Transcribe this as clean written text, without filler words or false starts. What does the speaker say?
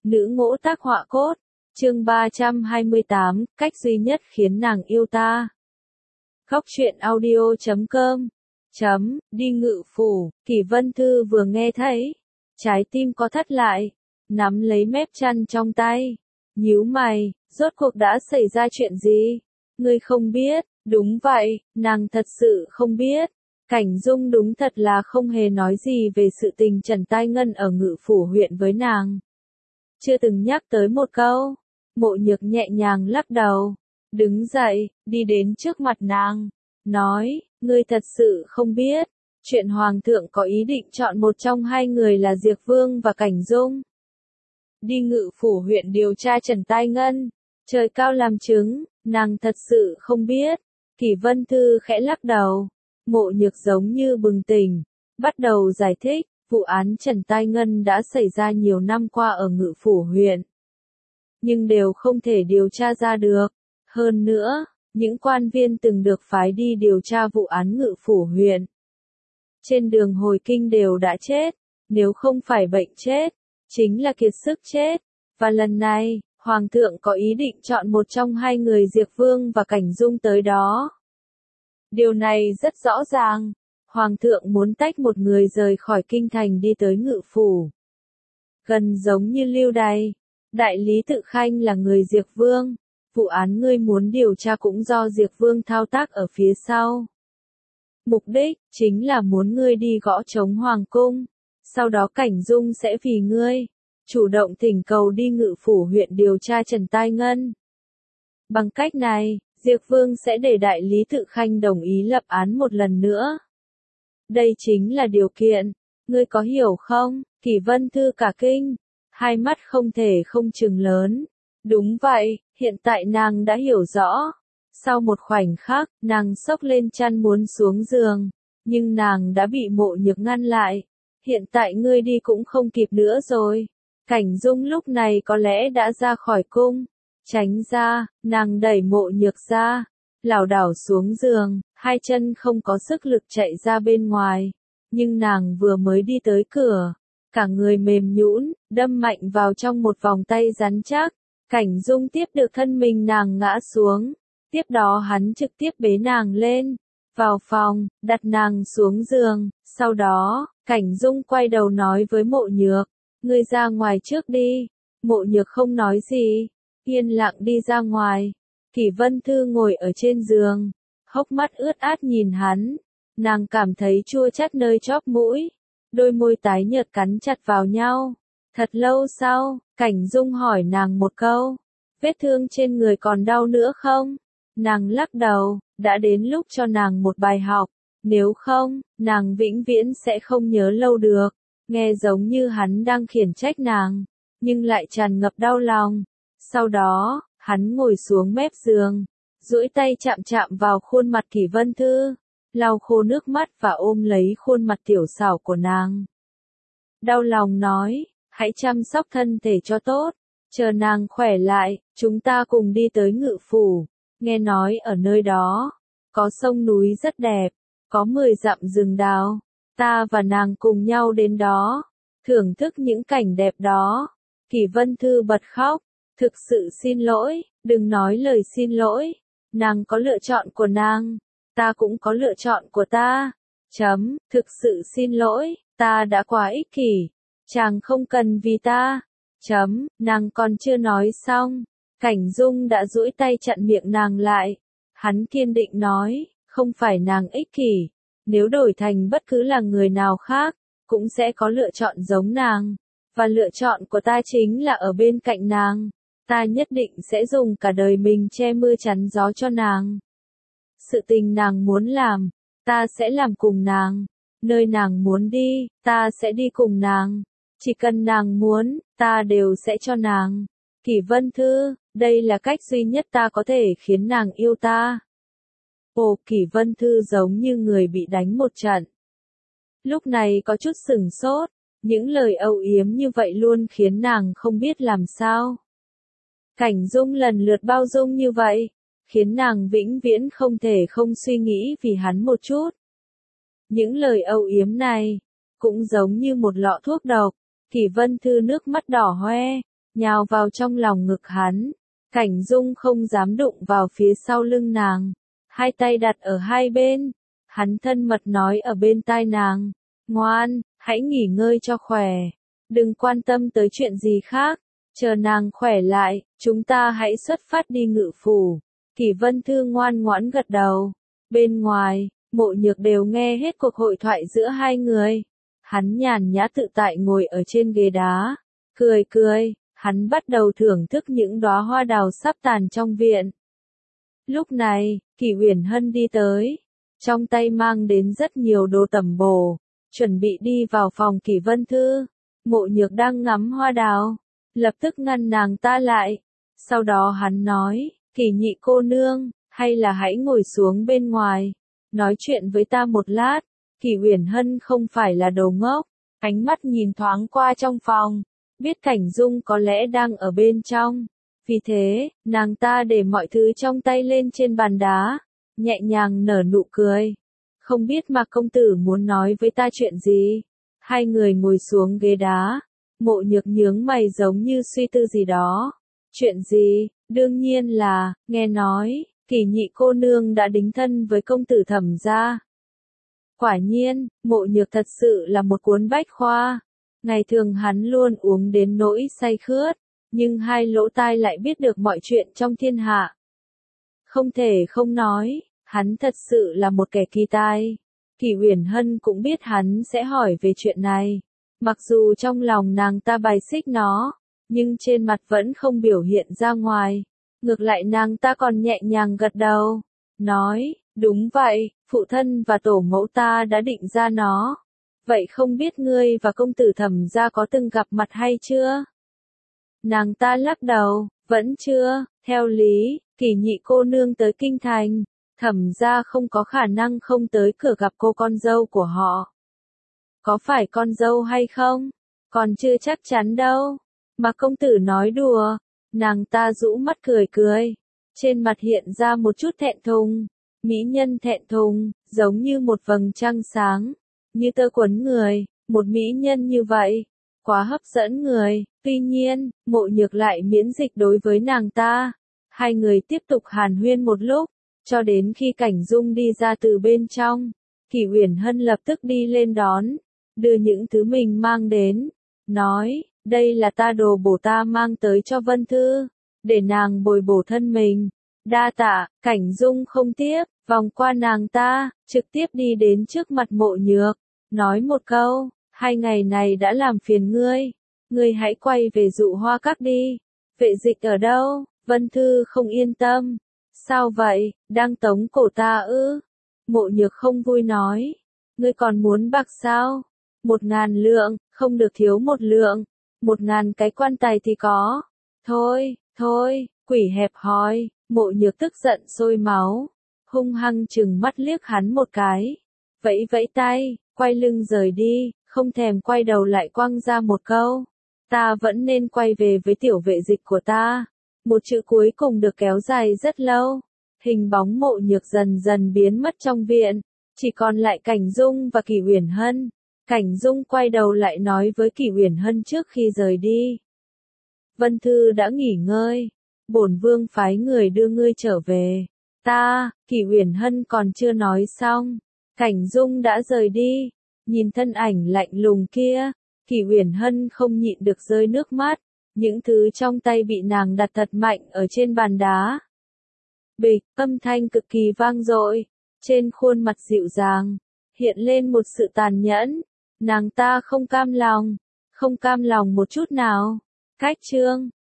Nữ ngỗ tác họa cốt. Chương 328, cách duy nhất khiến nàng yêu ta. Góc truyện audio.com. Đi ngự phủ, Kỷ Vân Thư vừa nghe thấy, trái tim có thắt lại, nắm lấy mép chăn trong tay, nhíu mày, rốt cuộc đã xảy ra chuyện gì? Ngươi không biết? Đúng vậy, nàng thật sự không biết. Cảnh Dung đúng thật là không hề nói gì về sự tình Trần Tai Ngân ở Ngự Phủ huyện với nàng. Chưa từng nhắc tới một câu. Mộ Nhược nhẹ nhàng lắc đầu, đứng dậy, đi đến trước mặt nàng, nói, ngươi thật sự không biết, chuyện Hoàng thượng có ý định chọn một trong hai người là Diệp Vương và Cảnh Dung. Đi Ngự Phủ huyện điều tra Trần Tai Ngân, trời cao làm chứng, nàng thật sự không biết. Kỷ Vân Thư khẽ lắc đầu, Mộ Nhược giống như bừng tỉnh, bắt đầu giải thích, vụ án Trần Tai Ngân đã xảy ra nhiều năm qua ở Ngự Phủ huyện, nhưng đều không thể điều tra ra được. Hơn nữa, những quan viên từng được phái đi điều tra vụ án Ngự Phủ huyện, trên đường hồi kinh đều đã chết, nếu không phải bệnh chết, chính là kiệt sức chết. Và lần này, Hoàng thượng có ý định chọn một trong hai người Diệp Vương và Cảnh Dung tới đó. Điều này rất rõ ràng, Hoàng thượng muốn tách một người rời khỏi kinh thành đi tới Ngự Phủ. Gần giống như Lưu Đày, đại lý Tự Khanh là người Diệp Vương, vụ án ngươi muốn điều tra cũng do Diệp Vương thao tác ở phía sau. Mục đích chính là muốn ngươi đi gõ trống hoàng cung, sau đó Cảnh Dung sẽ vì ngươi chủ động thỉnh cầu đi Ngự Phủ huyện điều tra Trần Tai Ngân. Bằng cách này, Diệp Vương sẽ để đại lý Tự Khanh đồng ý lập án một lần nữa. Đây chính là điều kiện, ngươi có hiểu không? Kỷ Vân Thư cả kinh, hai mắt không thể không trừng lớn. Đúng vậy, hiện tại nàng đã hiểu rõ. Sau một khoảnh khắc, nàng xốc lên chăn muốn xuống giường, nhưng nàng đã bị Mộ Nhược ngăn lại. Hiện tại ngươi đi cũng không kịp nữa rồi. Cảnh Dung lúc này có lẽ đã ra khỏi cung. Tránh ra, nàng đẩy Mộ Nhược ra, lảo đảo xuống giường, hai chân không có sức lực chạy ra bên ngoài. Nhưng nàng vừa mới đi tới cửa, cả người mềm nhũn, đâm mạnh vào trong một vòng tay rắn chắc. Cảnh Dung tiếp được thân mình nàng ngã xuống. Tiếp đó hắn trực tiếp bế nàng lên, vào phòng, đặt nàng xuống giường. Sau đó, Cảnh Dung quay đầu nói với Mộ Nhược, ngươi ra ngoài trước đi. Mộ Nhược không nói gì, yên lặng đi ra ngoài. Kỷ Vân Thư ngồi ở trên giường, hốc mắt ướt át nhìn hắn. Nàng cảm thấy chua chát nơi chóp mũi, đôi môi tái nhợt cắn chặt vào nhau. Thật lâu sau, Cảnh Dung hỏi nàng một câu, vết thương trên người còn đau nữa không? Nàng lắc đầu, đã đến lúc cho nàng một bài học, nếu không, nàng vĩnh viễn sẽ không nhớ lâu được. Nghe giống như hắn đang khiển trách nàng, nhưng lại tràn ngập đau lòng. Sau đó, hắn ngồi xuống mép giường, duỗi tay chạm chạm vào khuôn mặt Kỷ Vân Thư, lau khô nước mắt và ôm lấy khuôn mặt tiểu xảo của nàng. Đau lòng nói, hãy chăm sóc thân thể cho tốt, chờ nàng khỏe lại, chúng ta cùng đi tới Ngự Phủ. Nghe nói ở nơi đó, có sông núi rất đẹp, có 10 dặm rừng đào, ta và nàng cùng nhau đến đó, thưởng thức những cảnh đẹp đó. Kỷ Vân Thư bật khóc, thực sự xin lỗi, đừng nói lời xin lỗi, nàng có lựa chọn của nàng, ta cũng có lựa chọn của ta. Thực sự xin lỗi, ta đã quá ích kỷ, chàng không cần vì ta. Nàng còn chưa nói xong, Cảnh Dung đã duỗi tay chặn miệng nàng lại. Hắn kiên định nói, không phải nàng ích kỷ, nếu đổi thành bất cứ là người nào khác, cũng sẽ có lựa chọn giống nàng, và lựa chọn của ta chính là ở bên cạnh nàng. Ta nhất định sẽ dùng cả đời mình che mưa chắn gió cho nàng. Sự tình nàng muốn làm, ta sẽ làm cùng nàng. Nơi nàng muốn đi, ta sẽ đi cùng nàng. Chỉ cần nàng muốn, ta đều sẽ cho nàng. Kỷ Vân Thư, đây là cách duy nhất ta có thể khiến nàng yêu ta. Ồ, Kỷ Vân Thư giống như người bị đánh một trận. Lúc này có chút sửng sốt, những lời âu yếm như vậy luôn khiến nàng không biết làm sao. Cảnh Dung lần lượt bao dung như vậy, khiến nàng vĩnh viễn không thể không suy nghĩ vì hắn một chút. Những lời âu yếm này, cũng giống như một lọ thuốc độc. Kỷ Vân Thư nước mắt đỏ hoe, nhào vào trong lòng ngực hắn. Cảnh Dung không dám đụng vào phía sau lưng nàng, hai tay đặt ở hai bên. Hắn thân mật nói ở bên tai nàng, ngoan, hãy nghỉ ngơi cho khỏe, đừng quan tâm tới chuyện gì khác, chờ nàng khỏe lại, chúng ta hãy xuất phát đi Ngự Phủ. Kỷ Vân Thư ngoan ngoãn gật đầu. Bên ngoài, Mộ Nhược đều nghe hết cuộc hội thoại giữa hai người. Hắn nhàn nhã tự tại ngồi ở trên ghế đá, cười cười, hắn bắt đầu thưởng thức những đóa hoa đào sắp tàn trong viện. Lúc này, Kỷ Uyển Hân đi tới, trong tay mang đến rất nhiều đồ tẩm bổ, chuẩn bị đi vào phòng Kỷ Vân Thư. Mộ Nhược đang ngắm hoa đào, lập tức ngăn nàng ta lại. Sau đó hắn nói, Kỷ nhị cô nương, hay là hãy ngồi xuống bên ngoài, nói chuyện với ta một lát. Kỷ Uyển Hân không phải là đồ ngốc, ánh mắt nhìn thoáng qua trong phòng, biết Cảnh Dung có lẽ đang ở bên trong. Vì thế, nàng ta để mọi thứ trong tay lên trên bàn đá, nhẹ nhàng nở nụ cười. Không biết Mạc công tử muốn nói với ta chuyện gì? Hai người ngồi xuống ghế đá, Mộ Nhược nhướng mày giống như suy tư gì đó. Chuyện gì? Đương nhiên là, nghe nói, Kỷ nhị cô nương đã đính thân với công tử Thẩm gia. Quả nhiên, Mộ Nhược thật sự là một cuốn bách khoa. Ngày thường hắn luôn uống đến nỗi say khướt, nhưng hai lỗ tai lại biết được mọi chuyện trong thiên hạ. Không thể không nói, hắn thật sự là một kẻ kỳ tài. Kỷ Uyển Hân cũng biết hắn sẽ hỏi về chuyện này. Mặc dù trong lòng nàng ta bài xích nó, nhưng trên mặt vẫn không biểu hiện ra ngoài. Ngược lại nàng ta còn nhẹ nhàng gật đầu, nói, đúng vậy, phụ thân và tổ mẫu ta đã định ra nó. Vậy không biết ngươi và công tử Thẩm gia có từng gặp mặt hay chưa? Nàng ta lắc đầu, vẫn chưa, theo lý, Kỷ nhị cô nương tới kinh thành, Thẩm gia không có khả năng không tới cửa gặp cô con dâu của họ. Có phải con dâu hay không? Còn chưa chắc chắn đâu. Mà công tử nói đùa. Nàng ta rũ mắt cười cười. Trên mặt hiện ra một chút thẹn thùng. Mỹ nhân thẹn thùng, giống như một vầng trăng sáng. Như tơ quấn người, một mỹ nhân như vậy. Quá hấp dẫn người. Tuy nhiên, Mộ Nhược lại miễn dịch đối với nàng ta. Hai người tiếp tục hàn huyên một lúc, cho đến khi Cảnh Dung đi ra từ bên trong. Kỷ Uyển Hân lập tức đi lên đón, đưa những thứ mình mang đến, nói, đây là đồ bổ ta mang tới cho Vân Thư, để nàng bồi bổ thân mình. Đa tạ. Cảnh Dung không tiếp, vòng qua nàng ta, trực tiếp đi đến trước mặt Mộ Nhược, nói một câu, 2 ngày này đã làm phiền ngươi, ngươi hãy quay về Dụ Hoa Các đi. Vệ Dịch ở đâu? Vân Thư không yên tâm. Sao vậy, đang tống cổ ta ư? Mộ Nhược không vui nói, ngươi còn muốn bạc sao? 1000 lượng, không được thiếu 1 lượng, 1000 cái quan tài thì có. Thôi, thôi, quỷ hẹp hòi. Mộ Nhược tức giận sôi máu, hung hăng trừng mắt liếc hắn một cái, vẫy vẫy tay, quay lưng rời đi, không thèm quay đầu lại quăng ra một câu, ta vẫn nên quay về với tiểu Vệ Dịch của ta. Một chữ cuối cùng được kéo dài rất lâu. Hình bóng Mộ Nhược dần dần biến mất trong viện, chỉ còn lại Cảnh Dung và Kỷ Uyển Hân. Cảnh Dung quay đầu lại nói với Kỷ Uyển Hân trước khi rời đi. Vân Thư đã nghỉ ngơi, bổn vương phái người đưa ngươi trở về. Kỷ Uyển Hân còn chưa nói xong, Cảnh Dung đã rời đi. Nhìn thân ảnh lạnh lùng kia, Kỷ Uyển Hân không nhịn được rơi nước mắt. Những thứ trong tay bị nàng đặt thật mạnh ở trên bàn đá. Bịch, âm thanh cực kỳ vang dội. Trên khuôn mặt dịu dàng, hiện lên một sự tàn nhẫn. Nàng ta không cam lòng một chút nào. Cách chương